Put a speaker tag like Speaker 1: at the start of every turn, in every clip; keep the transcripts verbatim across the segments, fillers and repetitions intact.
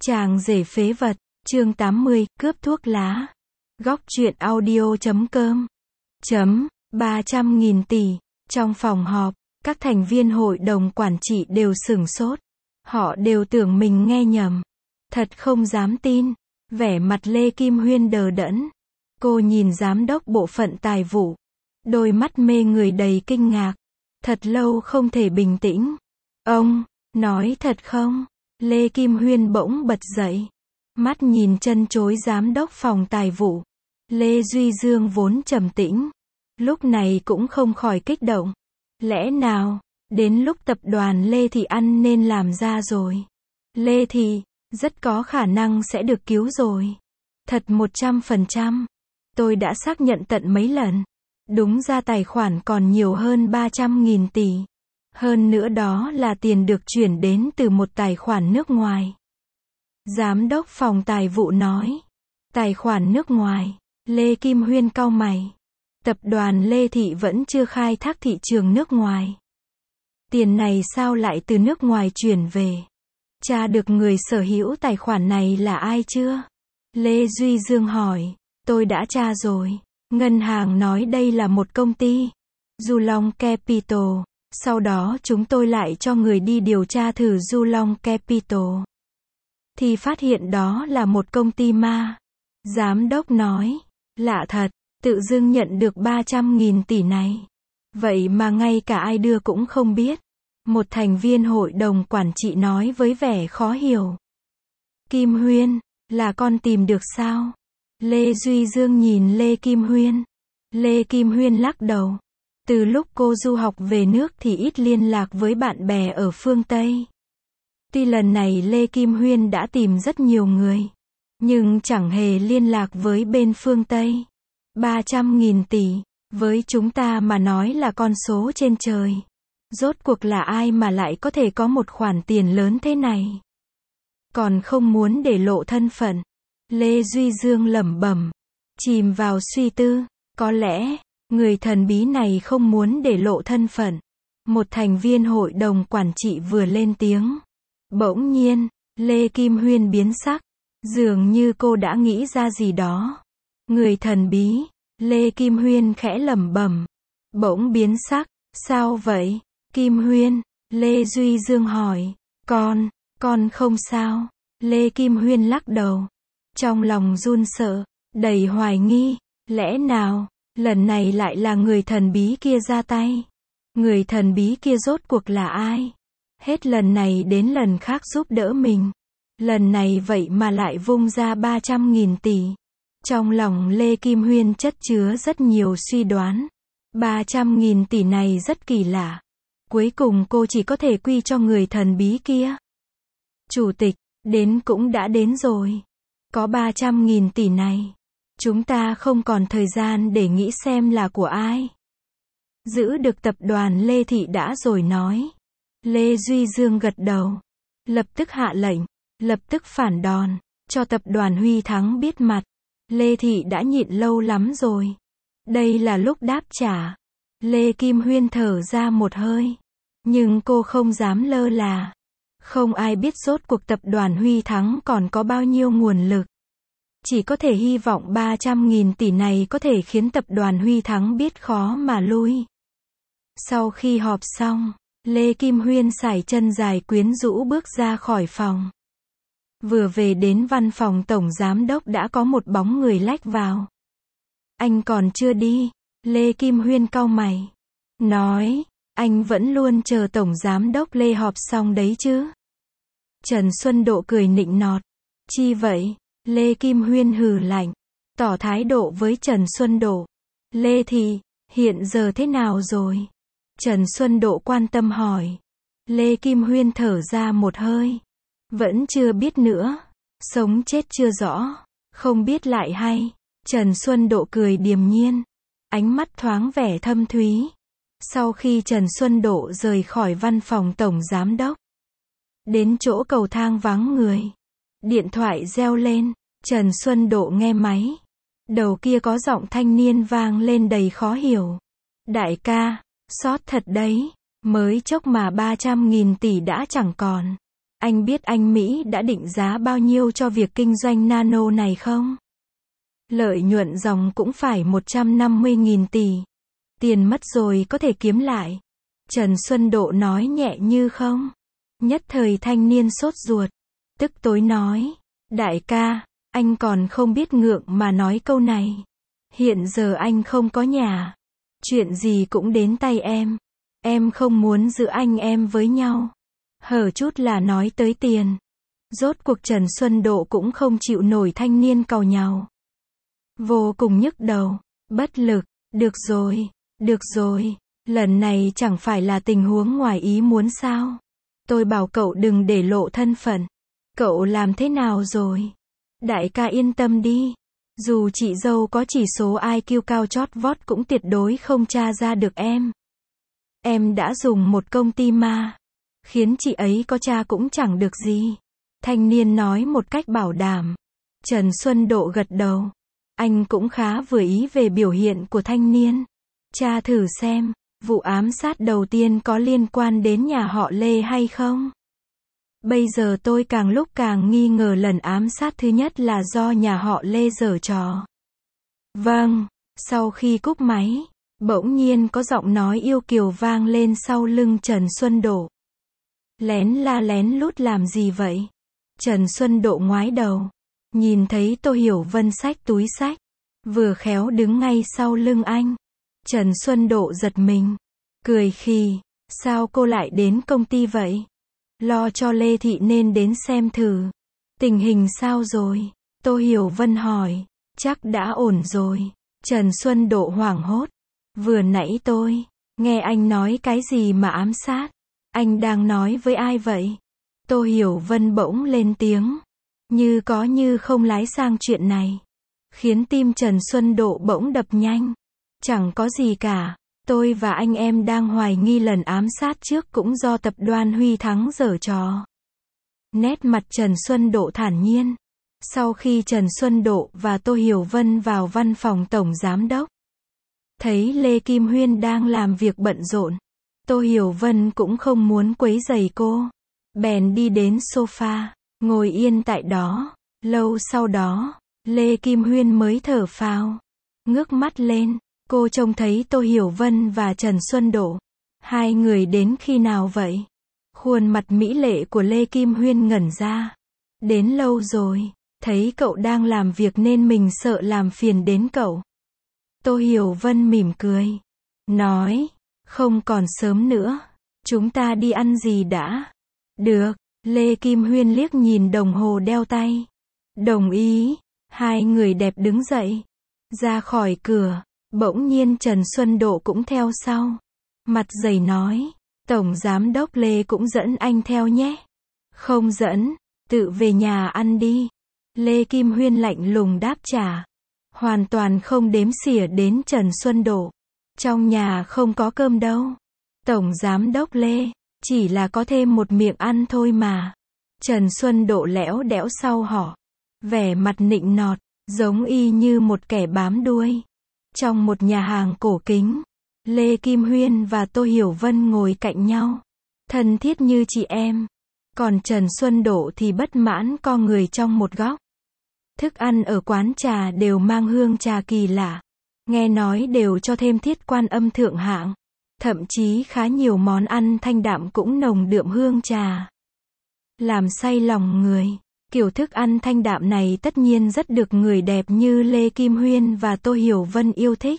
Speaker 1: Chàng rể phế vật, chương tám mươi, cướp thuốc lá. Góc truyện audio chấm com. Chấm, ba trăm nghìn tỷ. Trong phòng họp, các thành viên hội đồng quản trị đều sửng sốt. Họ đều tưởng mình nghe nhầm. Thật không dám tin. Vẻ mặt Lê Kim Huyên đờ đẫn. Cô nhìn giám đốc bộ phận tài vụ. Đôi mắt mê người đầy kinh ngạc. Thật lâu không thể bình tĩnh. Ông, nói thật không? Lê Kim Huyên bỗng bật dậy. Mắt nhìn chân chối giám đốc phòng tài vụ. Lê Duy Dương vốn trầm tĩnh. Lúc này cũng không khỏi kích động. Lẽ nào, đến lúc tập đoàn Lê Thị ăn nên làm ra rồi. Lê Thị, rất có khả năng sẽ được cứu rồi. Thật một trăm phần trăm. Tôi đã xác nhận tận mấy lần. Đúng ra tài khoản còn nhiều hơn ba trăm nghìn tỷ. Hơn nữa đó là tiền được chuyển đến từ một tài khoản nước ngoài. Giám đốc phòng tài vụ nói. Tài khoản nước ngoài. Lê Kim Huyên cau mày. Tập đoàn Lê Thị vẫn chưa khai thác thị trường nước ngoài. Tiền này sao lại từ nước ngoài chuyển về? Tra được người sở hữu tài khoản này là ai chưa? Lê Duy Dương hỏi. Tôi đã tra rồi. Ngân hàng nói đây là một công ty. Du Long Capital. Sau đó chúng tôi lại cho người đi điều tra thử Du Long Capital. Thì phát hiện đó là một công ty ma. Giám đốc nói. Lạ thật, tự dưng nhận được ba trăm nghìn tỷ này. Vậy mà ngay cả ai đưa cũng không biết. Một thành viên hội đồng quản trị nói với vẻ khó hiểu. Kim Huyên, là con tìm được sao? Lê Duy Dương nhìn Lê Kim Huyên. Lê Kim Huyên lắc đầu. Từ lúc cô du học về nước thì ít liên lạc với bạn bè ở phương Tây. Tuy lần này Lê Kim Huyên đã tìm rất nhiều người, nhưng chẳng hề liên lạc với bên phương Tây. ba trăm nghìn tỷ, với chúng ta mà nói là con số trên trời. Rốt cuộc là ai mà lại có thể có một khoản tiền lớn thế này? Còn không muốn để lộ thân phận. Lê Duy Dương lẩm bẩm, chìm vào suy tư. Có lẽ, người thần bí này không muốn để lộ thân phận. Một thành viên hội đồng quản trị vừa lên tiếng. Bỗng nhiên, Lê Kim Huyên biến sắc. Dường như cô đã nghĩ ra gì đó. Người thần bí, Lê Kim Huyên khẽ lẩm bẩm. Bỗng biến sắc, sao vậy? Kim Huyên, Lê Duy Dương hỏi. Con, con không sao. Lê Kim Huyên lắc đầu. Trong lòng run sợ, đầy hoài nghi. Lẽ nào, lần này lại là người thần bí kia ra tay? Người thần bí kia rốt cuộc là ai? Hết lần này đến lần khác giúp đỡ mình. Lần này vậy mà lại vung ra ba trăm nghìn tỷ. Trong lòng Lê Kim Huyên chất chứa rất nhiều suy đoán. ba trăm nghìn tỷ này rất kỳ lạ. Cuối cùng cô chỉ có thể quy cho người thần bí kia. Chủ tịch, đến cũng đã đến rồi. Có ba trăm nghìn tỷ này. Chúng ta không còn thời gian để nghĩ xem là của ai. Giữ được tập đoàn Lê Thị đã rồi nói. Lê Duy Dương gật đầu. Lập tức hạ lệnh. Lập tức phản đòn. Cho tập đoàn Huy Thắng biết mặt. Lê Thị đã nhịn lâu lắm rồi. Đây là lúc đáp trả. Lê Kim Huyên thở ra một hơi. Nhưng cô không dám lơ là. Không ai biết rốt cuộc tập đoàn Huy Thắng còn có bao nhiêu nguồn lực. Chỉ có thể hy vọng ba trăm nghìn tỷ này có thể khiến tập đoàn Huy Thắng biết khó mà lui. Sau khi họp xong, Lê Kim Huyên sải chân dài quyến rũ bước ra khỏi phòng. Vừa về đến văn phòng tổng giám đốc đã có một bóng người lách vào. Anh còn chưa đi? Lê Kim Huyên cau mày. Nói, anh vẫn luôn chờ tổng giám đốc Lê họp xong đấy chứ? Trần Xuân Độ cười nịnh nọt. Chi vậy? Lê Kim Huyên hừ lạnh. Tỏ thái độ với Trần Xuân Độ. Lê Thị, hiện giờ thế nào rồi? Trần Xuân Độ quan tâm hỏi. Lê Kim Huyên thở ra một hơi. Vẫn chưa biết nữa. Sống chết chưa rõ. Không biết lại hay. Trần Xuân Độ cười điềm nhiên. Ánh mắt thoáng vẻ thâm thúy. Sau khi Trần Xuân Độ rời khỏi văn phòng tổng giám đốc. Đến chỗ cầu thang vắng người. Điện thoại reo lên. Trần Xuân Độ nghe máy. Đầu kia có giọng thanh niên vang lên đầy khó hiểu. Đại ca, sót thật đấy. Mới chốc mà ba trăm nghìn tỷ đã chẳng còn. Anh biết anh Mỹ đã định giá bao nhiêu cho việc kinh doanh nano này không? Lợi nhuận ròng cũng phải một trăm năm mươi nghìn tỷ. Tiền mất rồi có thể kiếm lại. Trần Xuân Độ nói nhẹ như không. Nhất thời thanh niên sốt ruột. Tức tối nói. Đại ca, anh còn không biết ngượng mà nói câu này. Hiện giờ anh không có nhà. Chuyện gì cũng đến tay em. Em không muốn giữ anh em với nhau. Hở chút là nói tới tiền. Rốt cuộc Trần Xuân Độ cũng không chịu nổi thanh niên càu nhàu. Vô cùng nhức đầu, bất lực. Được rồi, được rồi. Lần này chẳng phải là tình huống ngoài ý muốn sao? Tôi bảo cậu đừng để lộ thân phận. Cậu làm thế nào rồi? Đại ca yên tâm đi. Dù chị dâu có chỉ số i kiu cao chót vót cũng tuyệt đối không tra ra được em. Em đã dùng một công ty ma. Khiến chị ấy có tra cũng chẳng được gì. Thanh niên nói một cách bảo đảm. Trần Xuân Độ gật đầu. Anh cũng khá vừa ý về biểu hiện của thanh niên. Tra thử xem, vụ ám sát đầu tiên có liên quan đến nhà họ Lê hay không? Bây giờ tôi càng lúc càng nghi ngờ lần ám sát thứ nhất là do nhà họ Lê giở trò. Vâng, sau khi cúp máy, bỗng nhiên có giọng nói yêu kiều vang lên sau lưng Trần Xuân Độ. Lén la lén lút làm gì vậy? Trần Xuân Độ ngoái đầu, nhìn thấy Tô Hiểu Vân xách túi xách, vừa khéo đứng ngay sau lưng anh. Trần Xuân Độ giật mình, cười khì, sao cô lại đến công ty vậy? Lo cho Lê Thị nên đến xem thử. Tình hình sao rồi? Tô Hiểu Vân hỏi. Chắc đã ổn rồi. Trần Xuân Độ hoảng hốt. Vừa nãy tôi nghe anh nói cái gì mà ám sát? Anh đang nói với ai vậy? Tô Hiểu Vân bỗng lên tiếng, như có như không lái sang chuyện này, khiến tim Trần Xuân Độ bỗng đập nhanh. Chẳng có gì cả. Tôi và anh em đang hoài nghi lần ám sát trước cũng do tập đoàn Huy Thắng giở trò. Nét mặt Trần Xuân Độ thản nhiên. Sau khi Trần Xuân Độ và Tô Hiểu Vân vào văn phòng Tổng Giám Đốc, thấy Lê Kim Huyên đang làm việc bận rộn, Tô Hiểu Vân cũng không muốn quấy rầy cô. Bèn đi đến sofa, ngồi yên tại đó. Lâu sau đó, Lê Kim Huyên mới thở phào, ngước mắt lên. Cô trông thấy Tô Hiểu Vân và Trần Xuân Độ. Hai người đến khi nào vậy? Khuôn mặt mỹ lệ của Lê Kim Huyên ngẩn ra. Đến lâu rồi, thấy cậu đang làm việc nên mình sợ làm phiền đến cậu. Tô Hiểu Vân mỉm cười, nói, không còn sớm nữa, chúng ta đi ăn gì đã? Được, Lê Kim Huyên liếc nhìn đồng hồ đeo tay. Đồng ý, hai người đẹp đứng dậy, ra khỏi cửa. Bỗng nhiên Trần Xuân Độ cũng theo sau. Mặt dày nói, Tổng Giám Đốc Lê cũng dẫn anh theo nhé. Không dẫn, tự về nhà ăn đi. Lê Kim Huyên lạnh lùng đáp trả. Hoàn toàn không đếm xỉa đến Trần Xuân Độ. Trong nhà không có cơm đâu. Tổng Giám Đốc Lê, chỉ là có thêm một miệng ăn thôi mà. Trần Xuân Độ lẽo đẽo sau họ. Vẻ mặt nịnh nọt, giống y như một kẻ bám đuôi. Trong một nhà hàng cổ kính, Lê Kim Huyên và Tô Hiểu Vân ngồi cạnh nhau, thân thiết như chị em. Còn Trần Xuân Độ thì bất mãn co người trong một góc. Thức ăn ở quán trà đều mang hương trà kỳ lạ. Nghe nói đều cho thêm thiết quan âm thượng hạng. Thậm chí khá nhiều món ăn thanh đạm cũng nồng đượm hương trà. Làm say lòng người. Kiểu thức ăn thanh đạm này tất nhiên rất được người đẹp như Lê Kim Huyên và Tô Hiểu Vân yêu thích.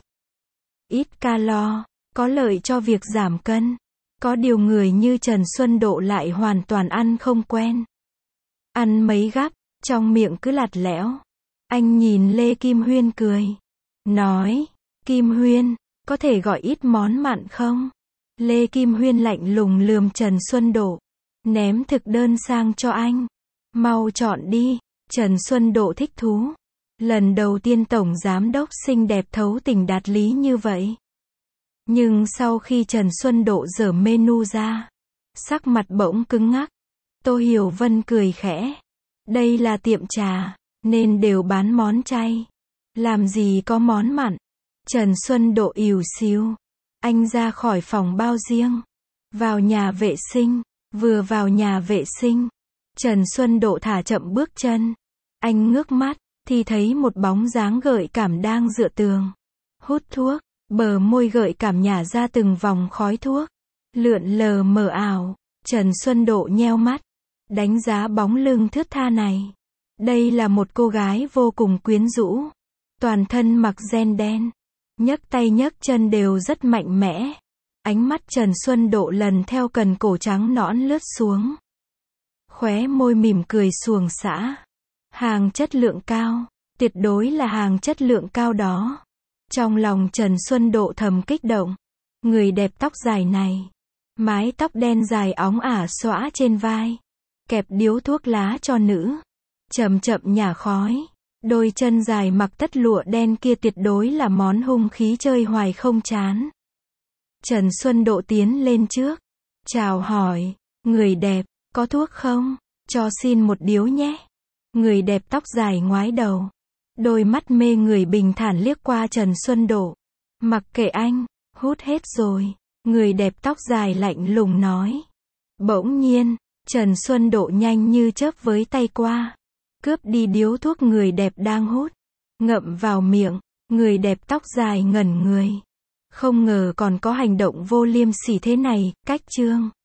Speaker 1: Ít calo, có lợi cho việc giảm cân. Có điều người như Trần Xuân Độ lại hoàn toàn ăn không quen. Ăn mấy gắp, trong miệng cứ lạt lẽo. Anh nhìn Lê Kim Huyên cười. Nói, Kim Huyên, có thể gọi ít món mặn không? Lê Kim Huyên lạnh lùng lườm Trần Xuân Độ. Ném thực đơn sang cho anh. Mau chọn đi. Trần Xuân Độ thích thú. Lần đầu tiên Tổng Giám Đốc xinh đẹp thấu tình đạt lý như vậy. Nhưng sau khi Trần Xuân Độ dở menu ra, sắc mặt bỗng cứng ngắc. Tô Hiểu Vân cười khẽ. Đây là tiệm trà, nên đều bán món chay. Làm gì có món mặn. Trần Xuân Độ ỉu xìu. Anh ra khỏi phòng bao riêng. Vào nhà vệ sinh. Vừa vào nhà vệ sinh, Trần Xuân Độ thả chậm bước chân. Anh ngước mắt, thì thấy một bóng dáng gợi cảm đang dựa tường. Hút thuốc, bờ môi gợi cảm nhả ra từng vòng khói thuốc. Lượn lờ mờ ảo, Trần Xuân Độ nheo mắt. Đánh giá bóng lưng thướt tha này. Đây là một cô gái vô cùng quyến rũ. Toàn thân mặc ren đen. Nhấc tay nhấc chân đều rất mạnh mẽ. Ánh mắt Trần Xuân Độ lần theo cần cổ trắng nõn lướt xuống. Khóe môi mỉm cười xuồng xã. Hàng chất lượng cao. Tuyệt đối là hàng chất lượng cao đó. Trong lòng Trần Xuân Độ thầm kích động. Người đẹp tóc dài này. Mái tóc đen dài óng ả xõa trên vai. Kẹp điếu thuốc lá cho nữ. Chậm chậm nhả khói. Đôi chân dài mặc tất lụa đen kia tuyệt đối là món hung khí chơi hoài không chán. Trần Xuân Độ tiến lên trước. Chào hỏi. Người đẹp, có thuốc không? Cho xin một điếu nhé. Người đẹp tóc dài ngoái đầu. Đôi mắt mê người bình thản liếc qua Trần Xuân Độ. Mặc kệ anh, hút hết rồi. Người đẹp tóc dài lạnh lùng nói. Bỗng nhiên, Trần Xuân Độ nhanh như chớp với tay qua. Cướp đi điếu thuốc người đẹp đang hút. Ngậm vào miệng, người đẹp tóc dài ngẩn người. Không ngờ còn có hành động vô liêm sỉ thế này, cách chương.